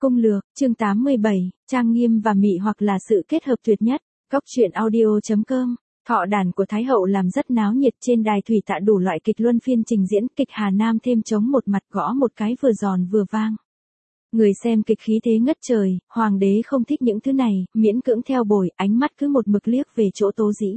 Cung lược, chương 87, trang nghiêm và mị hoặc là sự kết hợp tuyệt nhất. Góc truyện audio.com. Thọ đàn của Thái hậu làm rất náo nhiệt, trên đài thủy tạ đủ loại kịch luân phiên trình diễn, kịch Hà Nam thêm trống một mặt gõ một cái vừa giòn vừa vang. Người xem kịch khí thế ngất trời, hoàng đế không thích những thứ này, miễn cưỡng theo bồi, ánh mắt cứ một mực liếc về chỗ Tố Dĩ.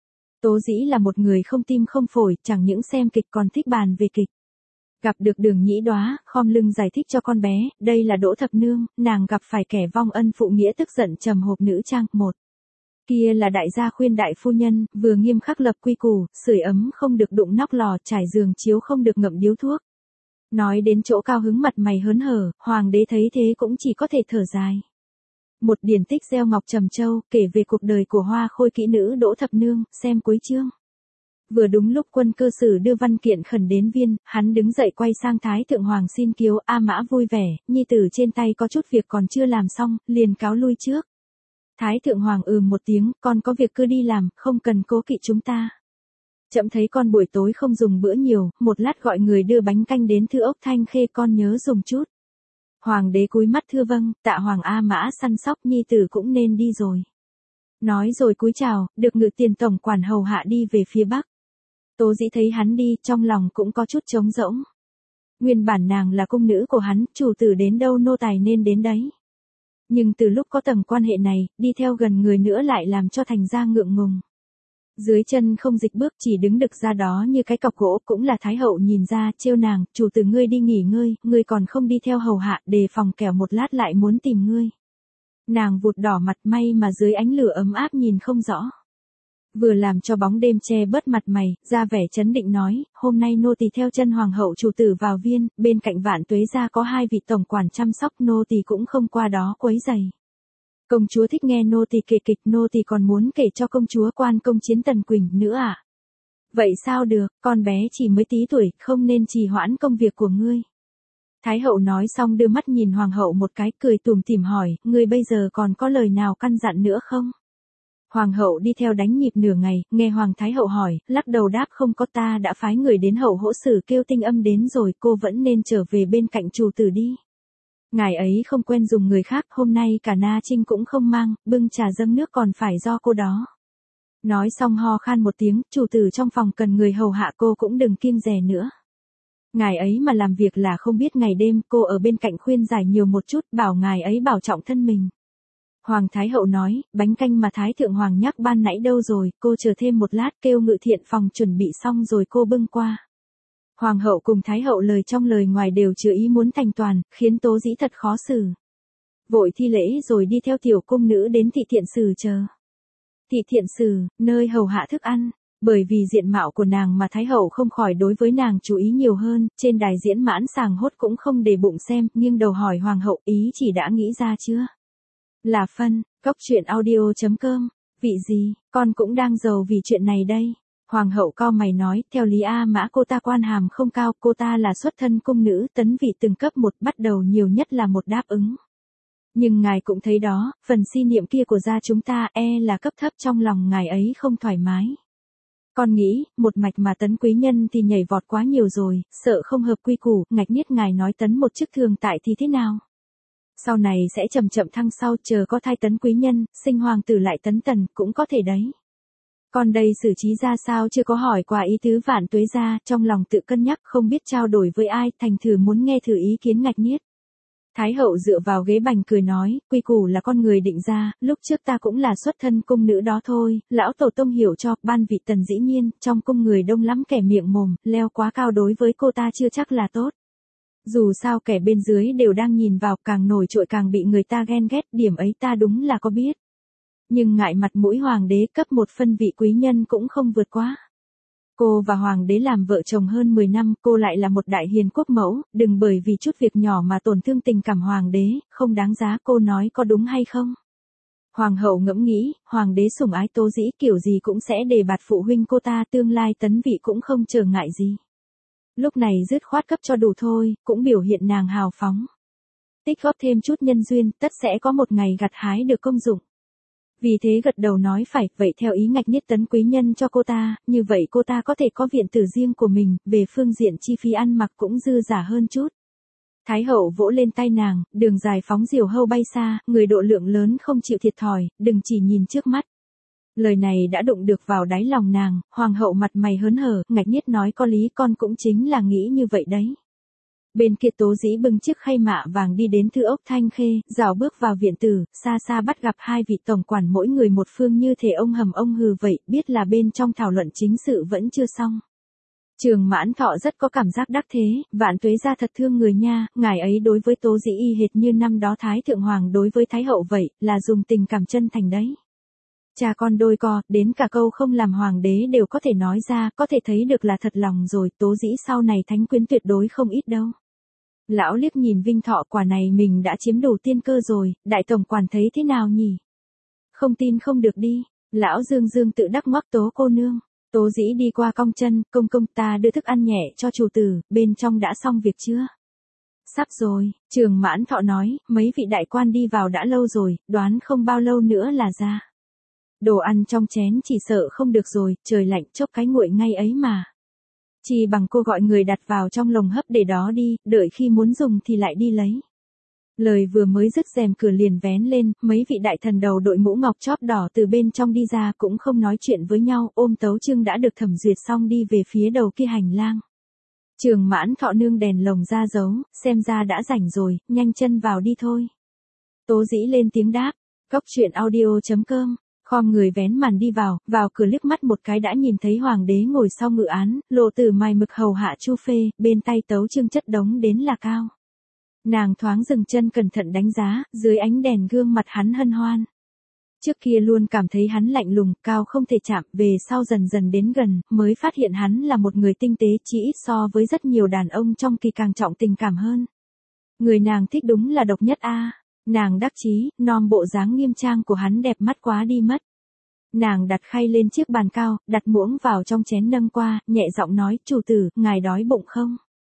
Tố Dĩ là một người không tim không phổi, chẳng những xem kịch còn thích bàn về kịch. Gặp được Đường Nhĩ Đoá, khom lưng giải thích cho con bé, đây là Đỗ Thập Nương, nàng gặp phải kẻ vong ân phụ nghĩa tức giận trầm hộp nữ trang, một. Kia là đại gia khuyên đại phu nhân, vừa nghiêm khắc lập quy củ, sưởi ấm không được đụng nóc lò, trải giường chiếu không được ngậm điếu thuốc. Nói đến chỗ cao hứng mặt mày hớn hở, hoàng đế thấy thế cũng chỉ có thể thở dài. Một điển tích gieo ngọc trầm châu, kể về cuộc đời của hoa khôi kỹ nữ Đỗ Thập Nương, xem cuối chương. Vừa đúng lúc Quân Cơ Sử đưa văn kiện khẩn đến viên, hắn đứng dậy quay sang Thái Thượng Hoàng xin kiếu, A Mã vui vẻ, nhi tử trên tay có chút việc còn chưa làm xong, liền cáo lui trước. Thái Thượng Hoàng một tiếng, con có việc cứ đi làm, không cần cố kỵ chúng ta. Chậm thấy con buổi tối không dùng bữa nhiều, một lát gọi người đưa bánh canh đến Thư Ốc Thanh Khê, con nhớ dùng chút. Hoàng đế cúi mắt thưa vâng, tạ Hoàng A Mã săn sóc, nhi tử cũng nên đi rồi. Nói rồi cúi chào, được Ngự Tiền tổng quản hầu hạ đi về phía bắc. Tố Dĩ thấy hắn đi, trong lòng cũng có chút trống rỗng. Nguyên bản nàng là cung nữ của hắn, chủ tử đến đâu nô tài nên đến đấy. Nhưng từ lúc có tầng quan hệ này, đi theo gần người nữa lại làm cho thành ra ngượng ngùng. Dưới chân không dịch bước, chỉ đứng đực ra đó như cái cọc gỗ, cũng là Thái hậu nhìn ra, trêu nàng, chủ tử ngươi đi nghỉ ngơi, ngươi còn không đi theo hầu hạ, đề phòng kẻo một lát lại muốn tìm ngươi. Nàng vụt đỏ mặt, may mà dưới ánh lửa ấm áp nhìn không rõ. Vừa làm cho bóng đêm che bớt mặt mày, ra vẻ chấn định nói, hôm nay nô tỳ theo chân hoàng hậu chủ tử vào viên, bên cạnh Vạn Tuế gia có hai vị tổng quản chăm sóc, nô tỳ cũng không qua đó quấy rầy. Công chúa thích nghe nô tỳ kể kịch, nô tỳ còn muốn kể cho công chúa Quan Công Chiến Tần Quỳnh nữa à? Vậy sao được, con bé chỉ mới tí tuổi, không nên trì hoãn công việc của ngươi. Thái hậu nói xong đưa mắt nhìn hoàng hậu một cái, cười tủm tỉm hỏi, ngươi bây giờ còn có lời nào căn dặn nữa không? Hoàng hậu đi theo đánh nhịp nửa ngày, nghe Hoàng Thái hậu hỏi, lắc đầu đáp không có, ta đã phái người đến hậu hỗ sử kêu Tinh Âm đến rồi, cô vẫn nên trở về bên cạnh chủ tử đi. Ngài ấy không quen dùng người khác, hôm nay cả Na Trinh cũng không mang, bưng trà dâng nước còn phải do cô đó. Nói xong ho khan một tiếng, chủ tử trong phòng cần người hầu hạ, cô cũng đừng kiêng dè nữa. Ngài ấy mà làm việc là không biết ngày đêm, cô ở bên cạnh khuyên giải nhiều một chút, bảo ngài ấy bảo trọng thân mình. Hoàng Thái hậu nói, bánh canh mà Thái Thượng Hoàng nhắc ban nãy đâu rồi, cô chờ thêm một lát, kêu Ngự Thiện phòng chuẩn bị xong rồi cô bưng qua. Hoàng hậu cùng Thái hậu lời trong lời ngoài đều chứa ý muốn thành toàn, khiến Tố Dĩ thật khó xử. Vội thi lễ rồi đi theo tiểu cung nữ đến thị thiện sử chờ. Thị thiện sử, nơi hầu hạ thức ăn, bởi vì diện mạo của nàng mà Thái hậu không khỏi đối với nàng chú ý nhiều hơn, trên đài diễn mãn sàng hốt cũng không để bụng xem, nhưng đầu hỏi Hoàng hậu, ý chỉ đã nghĩ ra chưa? Là phân, góc truyện audio.com, vị gì, con cũng đang giàu vì chuyện này đây. Hoàng hậu cau mày nói, theo lý A Mã cô ta quan hàm không cao, cô ta là xuất thân cung nữ, tấn vị từng cấp một, bắt đầu nhiều nhất là một đáp ứng. Nhưng ngài cũng thấy đó, phần si niệm kia của gia chúng ta là cấp thấp, trong lòng ngài ấy không thoải mái. Con nghĩ, một mạch mà tấn quý nhân thì nhảy vọt quá nhiều rồi, sợ không hợp quy củ, ngạch niết ngài nói tấn một chức thường tại thì thế nào? Sau này sẽ chậm chậm thăng sau, chờ có thai tấn quý nhân, sinh hoàng tử lại tấn tần, cũng có thể đấy. Còn đây xử trí ra sao chưa có hỏi qua ý tứ Vạn Tuế gia, trong lòng tự cân nhắc không biết trao đổi với ai, thành thử muốn nghe thử ý kiến ngạch niết. Thái hậu dựa vào ghế bành cười nói, quy củ là con người định ra, lúc trước ta cũng là xuất thân cung nữ đó thôi, lão tổ tông hiểu cho, ban vị tần dĩ nhiên, trong cung người đông lắm kẻ miệng mồm, leo quá cao đối với cô ta chưa chắc là tốt. Dù sao kẻ bên dưới đều đang nhìn vào, càng nổi trội càng bị người ta ghen ghét, điểm ấy ta đúng là có biết. Nhưng ngại mặt mũi hoàng đế, cấp một phân vị quý nhân cũng không vượt quá. Cô và hoàng đế làm vợ chồng hơn 10 năm, cô lại là một đại hiền quốc mẫu, đừng bởi vì chút việc nhỏ mà tổn thương tình cảm hoàng đế, không đáng giá, cô nói có đúng hay không? Hoàng hậu ngẫm nghĩ, hoàng đế sủng ái Tố Dĩ kiểu gì cũng sẽ đề bạt phụ huynh cô ta, tương lai tấn vị cũng không trở ngại gì. Lúc này dứt khoát cấp cho đủ thôi, cũng biểu hiện nàng hào phóng. Tích góp thêm chút nhân duyên, tất sẽ có một ngày gặt hái được công dụng. Vì thế gật đầu nói phải, vậy theo ý ngạch niết tấn quý nhân cho cô ta, như vậy cô ta có thể có viện tử riêng của mình, về phương diện chi phí ăn mặc cũng dư giả hơn chút. Thái hậu vỗ lên tay nàng, đường dài phóng diều hâu bay xa, người độ lượng lớn không chịu thiệt thòi, đừng chỉ nhìn trước mắt. Lời này đã đụng được vào đáy lòng nàng, hoàng hậu mặt mày hớn hở, ngạch nhiết nói có lý, con cũng chính là nghĩ như vậy đấy. Bên kia Tố Dĩ bưng chiếc khay mạ vàng đi đến Thư Ốc Thanh Khê, rảo bước vào viện tử, xa xa bắt gặp hai vị tổng quản mỗi người một phương như thể ông hầm ông hừ vậy, biết là bên trong thảo luận chính sự vẫn chưa xong. Trường Mãn Thọ rất có cảm giác đắc thế, vạn tuế ra thật thương người nha, ngài ấy đối với Tố Dĩ y hệt như năm đó Thái Thượng Hoàng đối với Thái Hậu vậy, là dùng tình cảm chân thành đấy. Cha con đôi co, đến cả câu không làm hoàng đế đều có thể nói ra, có thể thấy được là thật lòng rồi, Tố Dĩ sau này thánh quyến tuyệt đối không ít đâu. Lão liếc nhìn Vinh Thọ, quả này mình đã chiếm đủ tiên cơ rồi, đại tổng quản thấy thế nào nhỉ? Không tin không được đi, lão Dương Dương tự đắc ngoắc Tố cô nương. Tố Dĩ đi qua cong chân, công công ta đưa thức ăn nhẹ cho chủ tử, bên trong đã xong việc chưa? Sắp rồi, Trường Mãn Thọ nói, mấy vị đại quan đi vào đã lâu rồi, đoán không bao lâu nữa là ra. Đồ ăn trong chén chỉ sợ không được rồi, trời lạnh chốc cái nguội ngay ấy mà. Chỉ bằng cô gọi người đặt vào trong lồng hấp để đó đi, đợi khi muốn dùng thì lại đi lấy. Lời vừa mới dứt rèm cửa liền vén lên, mấy vị đại thần đầu đội mũ ngọc chóp đỏ từ bên trong đi ra cũng không nói chuyện với nhau, ôm tấu chương đã được thẩm duyệt xong đi về phía đầu kia hành lang. Trường Mãn Thọ nương đèn lồng ra giấu, xem ra đã rảnh rồi, nhanh chân vào đi thôi. Tố Dĩ lên tiếng đáp, Cóc truyện audio.com. Khom người vén màn đi vào cửa liếc mắt một cái đã nhìn thấy hoàng đế ngồi sau ngự án, Lộ Tử mài mực hầu hạ Chu Phê, bên tay tấu chương chất đống đến là cao. Nàng thoáng dừng chân cẩn thận đánh giá, dưới ánh đèn gương mặt hắn hân hoan. Trước kia luôn cảm thấy hắn lạnh lùng, cao không thể chạm, về sau dần dần đến gần, mới phát hiện hắn là một người tinh tế, chỉ ít so với rất nhiều đàn ông trong kỳ càng trọng tình cảm hơn. Người nàng thích đúng là độc nhất a. Nàng đắc chí, nom bộ dáng nghiêm trang của hắn đẹp mắt quá đi mất. Nàng đặt khay lên chiếc bàn cao, đặt muỗng vào trong chén nâng qua, nhẹ giọng nói, chủ tử, ngài đói bụng không?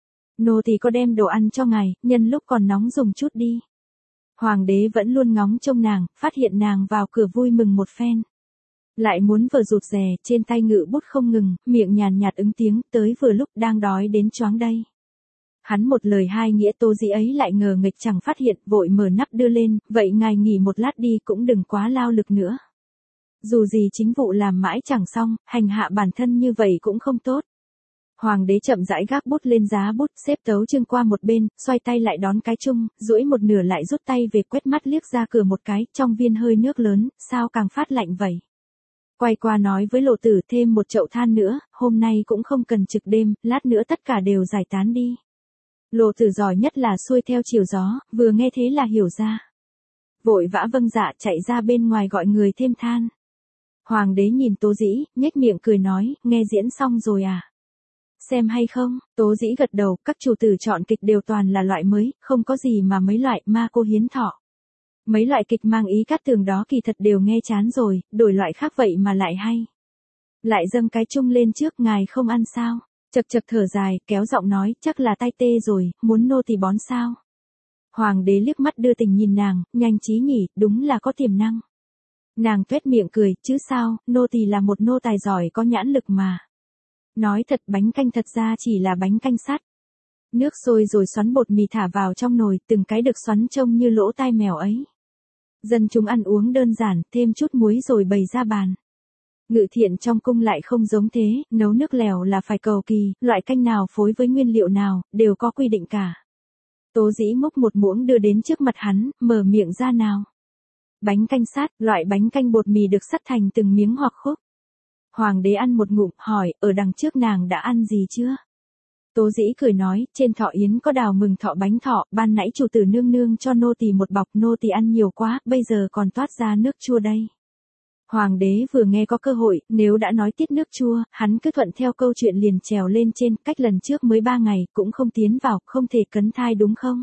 Nô tỳ có đem đồ ăn cho ngài, nhân lúc còn nóng dùng chút đi. Hoàng đế vẫn luôn ngóng trông nàng, phát hiện nàng vào cửa vui mừng một phen. Lại muốn vờ rụt rè, trên tay ngự bút không ngừng, miệng nhàn nhạt ứng tiếng, tới vừa lúc đang đói đến choáng đây. Hắn một lời hai nghĩa, Tố Dĩ ấy lại ngờ nghịch chẳng phát hiện, vội mở nắp đưa lên, vậy ngài nghỉ một lát đi cũng đừng quá lao lực nữa. Dù gì chính vụ làm mãi chẳng xong, hành hạ bản thân như vậy cũng không tốt. Hoàng đế chậm rãi gác bút lên giá bút, xếp tấu chương qua một bên, xoay tay lại đón cái chung, duỗi một nửa lại rút tay về, quét mắt liếc ra cửa một cái, trong viên hơi nước lớn, sao càng phát lạnh vậy. Quay qua nói với Lộ Tử, thêm một chậu than nữa, hôm nay cũng không cần trực đêm, lát nữa tất cả đều giải tán đi. Lộ Tử giỏi nhất là xuôi theo chiều gió, vừa nghe thế là hiểu ra. Vội vã vâng dạ chạy ra bên ngoài gọi người thêm than. Hoàng đế nhìn Tố Dĩ, nhếch miệng cười nói, nghe diễn xong rồi à? Xem hay không? Tố Dĩ gật đầu, các chủ tử chọn kịch đều toàn là loại mới, không có gì mà mấy loại ma cô hiến thọ. Mấy loại kịch mang ý cát tường đó kỳ thật đều nghe chán rồi, đổi loại khác vậy mà lại hay. Lại dâng cái chung lên trước, ngài không ăn sao? Chật chật thở dài, kéo giọng nói, chắc là tay tê rồi, muốn nô tỳ bón sao? Hoàng đế liếc mắt đưa tình nhìn nàng, nhanh trí nhỉ, đúng là có tiềm năng. Nàng tuét miệng cười, chứ sao, nô tỳ là một nô tài giỏi có nhãn lực mà. Nói thật, bánh canh thật ra chỉ là bánh canh sắt. Nước sôi rồi xoắn bột mì thả vào trong nồi, từng cái được xoắn trông như lỗ tai mèo ấy. Dân chúng ăn uống đơn giản, thêm chút muối rồi bày ra bàn. Ngự thiện trong cung lại không giống thế, nấu nước lèo là phải cầu kỳ, loại canh nào phối với nguyên liệu nào, đều có quy định cả. Tố Dĩ múc một muỗng đưa đến trước mặt hắn, mở miệng ra nào. Bánh canh sắt, loại bánh canh bột mì được sắt thành từng miếng hoặc khúc. Hoàng đế ăn một ngụm, hỏi, ở đằng trước nàng đã ăn gì chưa? Tố Dĩ cười nói, trên thọ yến có đào mừng thọ bánh thọ, ban nãy chủ tử nương nương cho nô tỳ một bọc, nô tỳ ăn nhiều quá, bây giờ còn toát ra nước chua đây. Hoàng đế vừa nghe có cơ hội, nếu đã nói tiết nước chua, hắn cứ thuận theo câu chuyện liền trèo lên trên, cách lần trước mới 3 ngày, cũng không tiến vào, không thể cấn thai đúng không?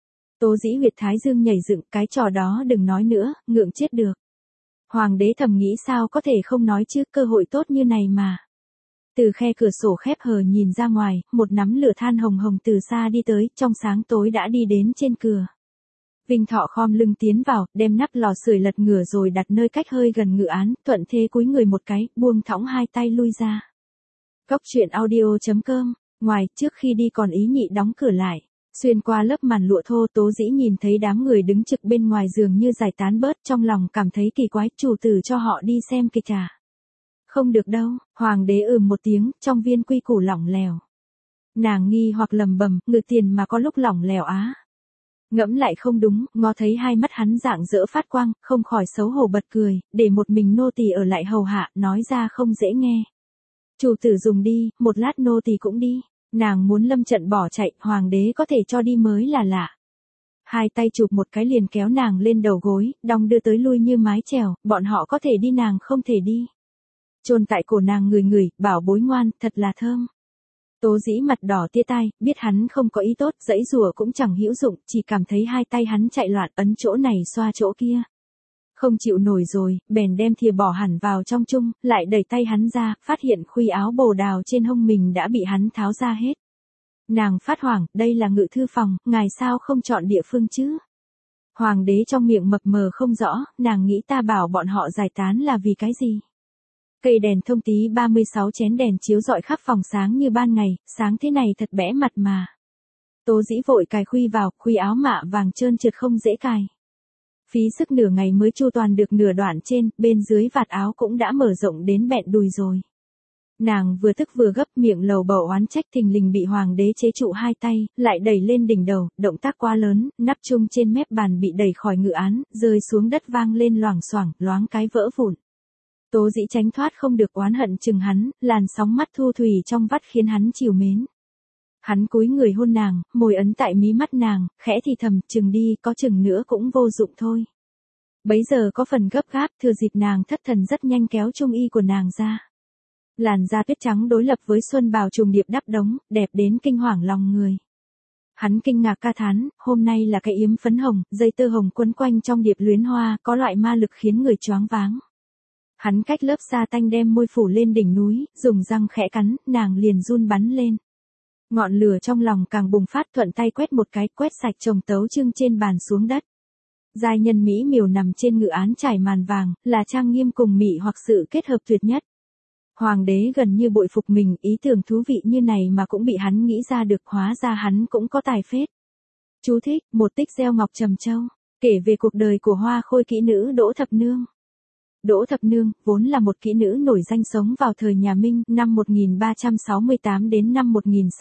Tố Dĩ huyệt thái dương nhảy dựng, cái trò đó đừng nói nữa, ngượng chết được. Hoàng đế thầm nghĩ sao có thể không nói chứ, cơ hội tốt như này mà. Từ khe cửa sổ khép hờ nhìn ra ngoài, một nắm lửa than hồng hồng từ xa đi tới, trong sáng tối đã đi đến trên cửa. Vinh Thọ khom lưng tiến vào, đem nắp lò sưởi lật ngửa rồi đặt nơi cách hơi gần ngự án, thuận thế cúi người một cái, buông thõng hai tay lui ra. Cóc truyện audio.com, ngoài, trước khi đi còn ý nhị đóng cửa lại. Xuyên qua lớp màn lụa thô, Tố Dĩ nhìn thấy đám người đứng trực bên ngoài giường như giải tán bớt, trong lòng cảm thấy kỳ quái, chủ tử cho họ đi xem kịch à? Không được đâu, hoàng đế một tiếng, trong viên quy củ lỏng lẻo. Nàng nghi hoặc lầm bầm, ngự tiền mà có lúc lỏng lẻo á. Ngẫm lại không đúng, ngó thấy hai mắt hắn rạng rỡ phát quang, không khỏi xấu hổ bật cười, để một mình nô tỳ ở lại hầu hạ, nói ra không dễ nghe. Chủ tử dùng đi, một lát nô tỳ cũng đi. Nàng muốn lâm trận bỏ chạy, hoàng đế có thể cho đi mới là lạ. Hai tay chụp một cái liền kéo nàng lên đầu gối, đong đưa tới lui như mái chèo, bọn họ có thể đi nàng không thể đi. Chôn tại cổ nàng người người, bảo bối ngoan, thật là thơm. Tố Dĩ mặt đỏ tia tai, biết hắn không có ý tốt, giãy giụa cũng chẳng hữu dụng, chỉ cảm thấy hai tay hắn chạy loạn, ấn chỗ này xoa chỗ kia. Không chịu nổi rồi, bèn đem thìa bỏ hẳn vào trong chung, lại đẩy tay hắn ra, phát hiện khuy áo bồ đào trên hông mình đã bị hắn tháo ra hết. Nàng phát hoảng, đây là ngự thư phòng, ngài sao không chọn địa phương chứ? Hoàng đế trong miệng mập mờ không rõ, nàng nghĩ ta bảo bọn họ giải tán là vì cái gì? Cây đèn thông tí 36 chén đèn chiếu rọi khắp phòng sáng như ban ngày, sáng thế này thật bẽ mặt mà. Tố Dĩ vội cài khuy vào, khuy áo mạ vàng trơn trượt không dễ cài. Phí sức nửa ngày mới chu toàn được nửa đoạn trên, bên dưới vạt áo cũng đã mở rộng đến bẹn đùi rồi. Nàng vừa tức vừa gấp, miệng lầu bầu oán trách, thình lình bị hoàng đế chế trụ hai tay, lại đẩy lên đỉnh đầu, động tác quá lớn, nắp chung trên mép bàn bị đẩy khỏi ngự án, rơi xuống đất vang lên loảng xoảng, loáng cái vỡ vụn. Tố Dĩ tránh thoát không được, oán hận chừng hắn, làn sóng mắt thu thủy trong vắt khiến hắn trìu mến. Hắn cúi người hôn nàng, môi ấn tại mí mắt nàng, khẽ thì thầm, chừng đi, có chừng nữa cũng vô dụng thôi. Bấy giờ có phần gấp gáp, thừa dịp nàng thất thần rất nhanh kéo trung y của nàng ra. Làn da tuyết trắng đối lập với xuân bào trùng điệp đắp đống, đẹp đến kinh hoàng lòng người. Hắn kinh ngạc ca thán, hôm nay là cái yếm phấn hồng, dây tơ hồng quấn quanh trong điệp luyến hoa, có loại ma lực khiến người choáng váng. Hắn cách lớp sa tanh đem môi phủ lên đỉnh núi, dùng răng khẽ cắn, nàng liền run bắn lên. Ngọn lửa trong lòng càng bùng phát, thuận tay quét một cái, quét sạch chồng tấu trưng trên bàn xuống đất. Giai nhân mỹ miều nằm trên ngự án trải màn vàng, là trang nghiêm cùng mị hoặc sự kết hợp tuyệt nhất. Hoàng đế gần như bội phục mình, ý tưởng thú vị như này mà cũng bị hắn nghĩ ra được, hóa ra hắn cũng có tài phết. Chú thích, một tích gieo ngọc trầm châu, kể về cuộc đời của hoa khôi kỹ nữ Đỗ Thập Nương. Đỗ Thập Nương, vốn là một kỹ nữ nổi danh sống vào thời nhà Minh, năm 1368 đến năm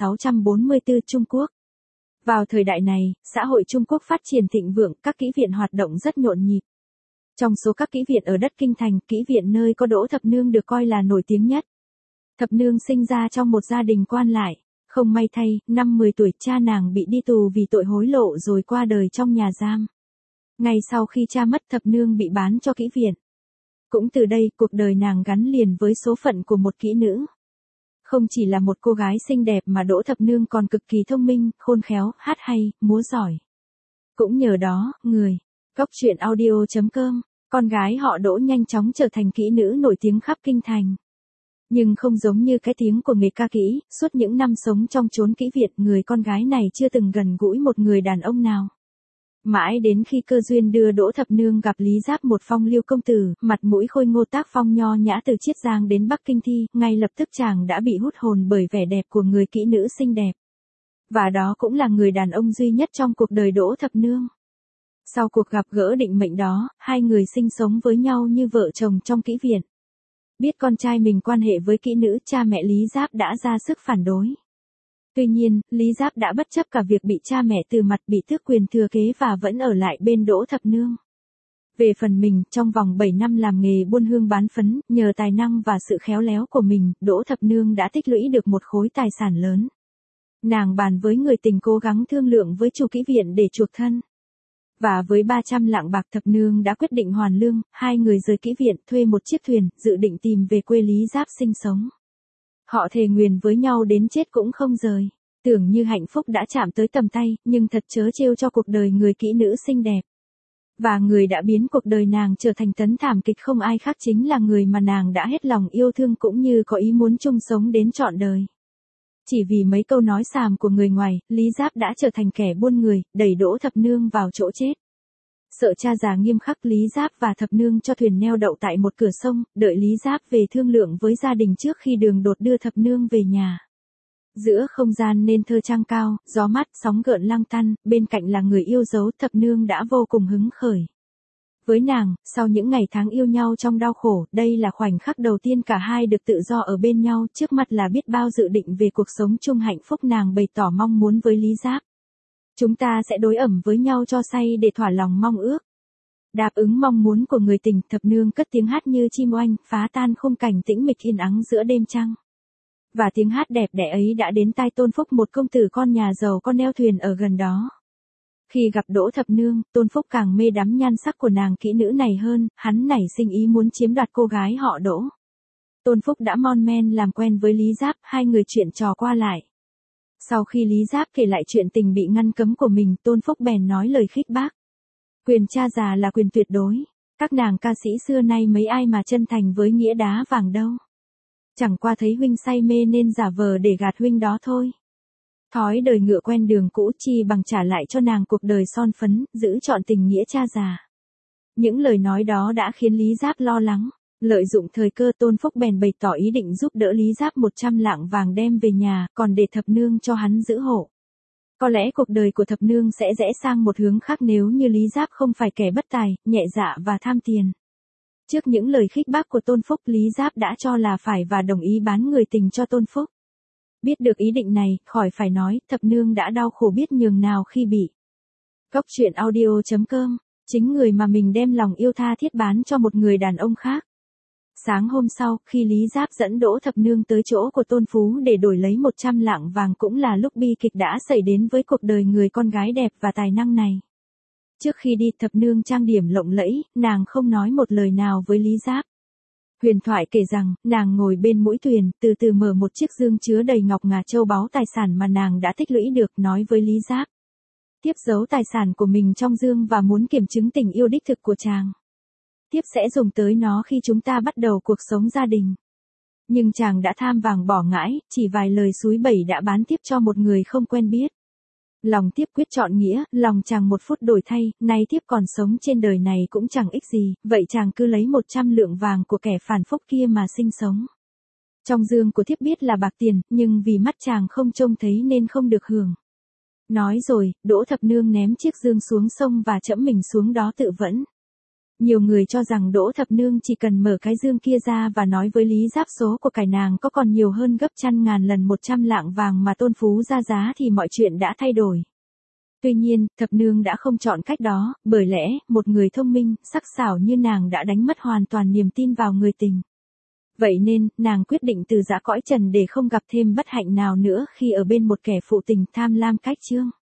1644 Trung Quốc. Vào thời đại này, xã hội Trung Quốc phát triển thịnh vượng, các kỹ viện hoạt động rất nhộn nhịp. Trong số các kỹ viện ở đất Kinh Thành, kỹ viện nơi có Đỗ Thập Nương được coi là nổi tiếng nhất. Thập Nương sinh ra trong một gia đình quan lại. Không may thay, năm 10 tuổi cha nàng bị đi tù vì tội hối lộ rồi qua đời trong nhà giam. Ngay sau khi cha mất, Thập Nương bị bán cho kỹ viện. Cũng từ đây, cuộc đời nàng gắn liền với số phận của một kỹ nữ. Không chỉ là một cô gái xinh đẹp mà Đỗ Thập Nương còn cực kỳ thông minh, khôn khéo, hát hay, múa giỏi. Cũng nhờ đó, Cóc truyện audio.com, con gái họ Đỗ nhanh chóng trở thành kỹ nữ nổi tiếng khắp kinh thành. Nhưng không giống như cái tiếng của nghề ca kỹ, suốt những năm sống trong chốn kỹ viện, người con gái này chưa từng gần gũi một người đàn ông nào. Mãi đến khi cơ duyên đưa Đỗ Thập Nương gặp Lý Giáp, một phong lưu công tử, mặt mũi khôi ngô tác phong nho nhã từ Chiết Giang đến Bắc Kinh thi, ngay lập tức chàng đã bị hút hồn bởi vẻ đẹp của người kỹ nữ xinh đẹp. Và đó cũng là người đàn ông duy nhất trong cuộc đời Đỗ Thập Nương. Sau cuộc gặp gỡ định mệnh đó, hai người sinh sống với nhau như vợ chồng trong kỹ viện. Biết con trai mình quan hệ với kỹ nữ, cha mẹ Lý Giáp đã ra sức phản đối. Tuy nhiên, Lý Giáp đã bất chấp cả việc bị cha mẹ từ mặt, bị tước quyền thừa kế và vẫn ở lại bên Đỗ Thập Nương. Về phần mình, trong vòng 7 năm làm nghề buôn hương bán phấn, nhờ tài năng và sự khéo léo của mình, Đỗ Thập Nương đã tích lũy được một khối tài sản lớn. Nàng bàn với người tình cố gắng thương lượng với chủ kỹ viện để chuộc thân. Và với 300 lạng bạc, Thập Nương đã quyết định hoàn lương, hai người rời kỹ viện, thuê một chiếc thuyền, dự định tìm về quê Lý Giáp sinh sống. Họ thề nguyền với nhau đến chết cũng không rời. Tưởng như hạnh phúc đã chạm tới tầm tay, nhưng thật trớ trêu cho cuộc đời người kỹ nữ xinh đẹp. Và người đã biến cuộc đời nàng trở thành tấn thảm kịch không ai khác chính là người mà nàng đã hết lòng yêu thương cũng như có ý muốn chung sống đến trọn đời. Chỉ vì mấy câu nói xàm của người ngoài, Lý Giáp đã trở thành kẻ buôn người, đẩy Đỗ Thập Nương vào chỗ chết. Sợ cha già nghiêm khắc, Lý Giáp và Thập Nương cho thuyền neo đậu tại một cửa sông, đợi Lý Giáp về thương lượng với gia đình trước khi đường đột đưa Thập Nương về nhà. Giữa không gian nên thơ trăng cao, gió mát, sóng gợn lăng tăn, bên cạnh là người yêu dấu, thập nương đã vô cùng hứng khởi. Với nàng, sau những ngày tháng yêu nhau trong đau khổ, đây là khoảnh khắc đầu tiên cả hai được tự do ở bên nhau, trước mặt là biết bao dự định về cuộc sống chung hạnh phúc. Nàng bày tỏ mong muốn với Lý Giáp. Chúng ta sẽ đối ẩm với nhau cho say để thỏa lòng mong ước. Đáp ứng mong muốn của người tình, thập nương cất tiếng hát như chim oanh, phá tan khung cảnh tĩnh mịch yên ắng giữa đêm trăng. Và tiếng hát đẹp đẽ ấy đã đến tai Tôn Phúc, một công tử con nhà giàu con neo thuyền ở gần đó. Khi gặp Đỗ Thập Nương, Tôn Phúc càng mê đắm nhan sắc của nàng kỹ nữ này hơn, hắn nảy sinh ý muốn chiếm đoạt cô gái họ Đỗ. Tôn Phúc đã mon men làm quen với Lý Giáp, hai người chuyện trò qua lại. Sau khi Lý Giáp kể lại chuyện tình bị ngăn cấm của mình, Tôn Phúc bèn nói lời khích bác. Quyền cha già là quyền tuyệt đối, các nàng ca sĩ xưa nay mấy ai mà chân thành với nghĩa đá vàng đâu. Chẳng qua thấy huynh say mê nên giả vờ để gạt huynh đó thôi. Thói đời ngựa quen đường cũ, chi bằng trả lại cho nàng cuộc đời son phấn, giữ trọn tình nghĩa cha già. Những lời nói đó đã khiến Lý Giáp lo lắng. Lợi dụng thời cơ, Tôn Phúc bèn bày tỏ ý định giúp đỡ Lý Giáp 100 lạng vàng đem về nhà, còn để thập nương cho hắn giữ hộ. Có lẽ cuộc đời của thập nương sẽ rẽ sang một hướng khác nếu như Lý Giáp không phải kẻ bất tài, nhẹ dạ và tham tiền. Trước những lời khích bác của Tôn Phúc, Lý Giáp đã cho là phải và đồng ý bán người tình cho Tôn Phúc. Biết được ý định này, khỏi phải nói, thập nương đã đau khổ biết nhường nào khi bị. Cốc truyện audio.com, chính người mà mình đem lòng yêu tha thiết bán cho một người đàn ông khác. Sáng hôm sau, khi Lý Giáp dẫn Đỗ Thập Nương tới chỗ của Tôn Phú để đổi lấy 100 lạng vàng, cũng là lúc bi kịch đã xảy đến với cuộc đời người con gái đẹp và tài năng này. Trước khi đi, Thập Nương trang điểm lộng lẫy, nàng không nói một lời nào với Lý Giáp. Huyền thoại kể rằng, nàng ngồi bên mũi thuyền, từ từ mở một chiếc dương chứa đầy ngọc ngà châu báu tài sản mà nàng đã tích lũy được, nói với Lý Giáp. Tiếp giấu tài sản của mình trong dương và muốn kiểm chứng tình yêu đích thực của chàng. Tiếp sẽ dùng tới nó khi chúng ta bắt đầu cuộc sống gia đình. Nhưng chàng đã tham vàng bỏ ngãi, chỉ vài lời xúi bẩy đã bán tiếp cho một người không quen biết. Lòng Tiếp quyết chọn nghĩa, lòng chàng một phút đổi thay, nay Tiếp còn sống trên đời này cũng chẳng ích gì, vậy chàng cứ lấy 100 lượng vàng của kẻ phản phúc kia mà sinh sống. Trong dương của Tiếp biết là bạc tiền, nhưng vì mắt chàng không trông thấy nên không được hưởng. Nói rồi, Đỗ Thập Nương ném chiếc dương xuống sông và chẫm mình xuống đó tự vẫn. Nhiều người cho rằng Đỗ Thập Nương chỉ cần mở cái dương kia ra và nói với Lý Giáp số của cải nàng có còn nhiều hơn gấp trăm ngàn lần 100 lạng vàng mà Tôn Phú ra giá thì mọi chuyện đã thay đổi. Tuy nhiên, Thập Nương đã không chọn cách đó, bởi lẽ, một người thông minh, sắc sảo như nàng đã đánh mất hoàn toàn niềm tin vào người tình. Vậy nên, nàng quyết định từ giã cõi trần để không gặp thêm bất hạnh nào nữa khi ở bên một kẻ phụ tình tham lam cách chương.